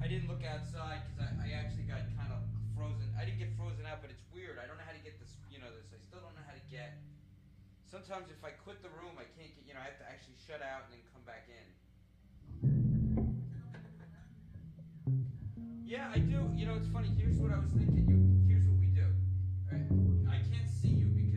I didn't look outside because I actually got kind of frozen. I didn't get frozen out, but it's weird. I don't know how to get this. This. I still don't know how to get. Sometimes if I quit the room, I can't get. I have to actually shut out and then come back in. Yeah, I do. It's funny. Here's what I was thinking. Here's what we do. Right? I can't see you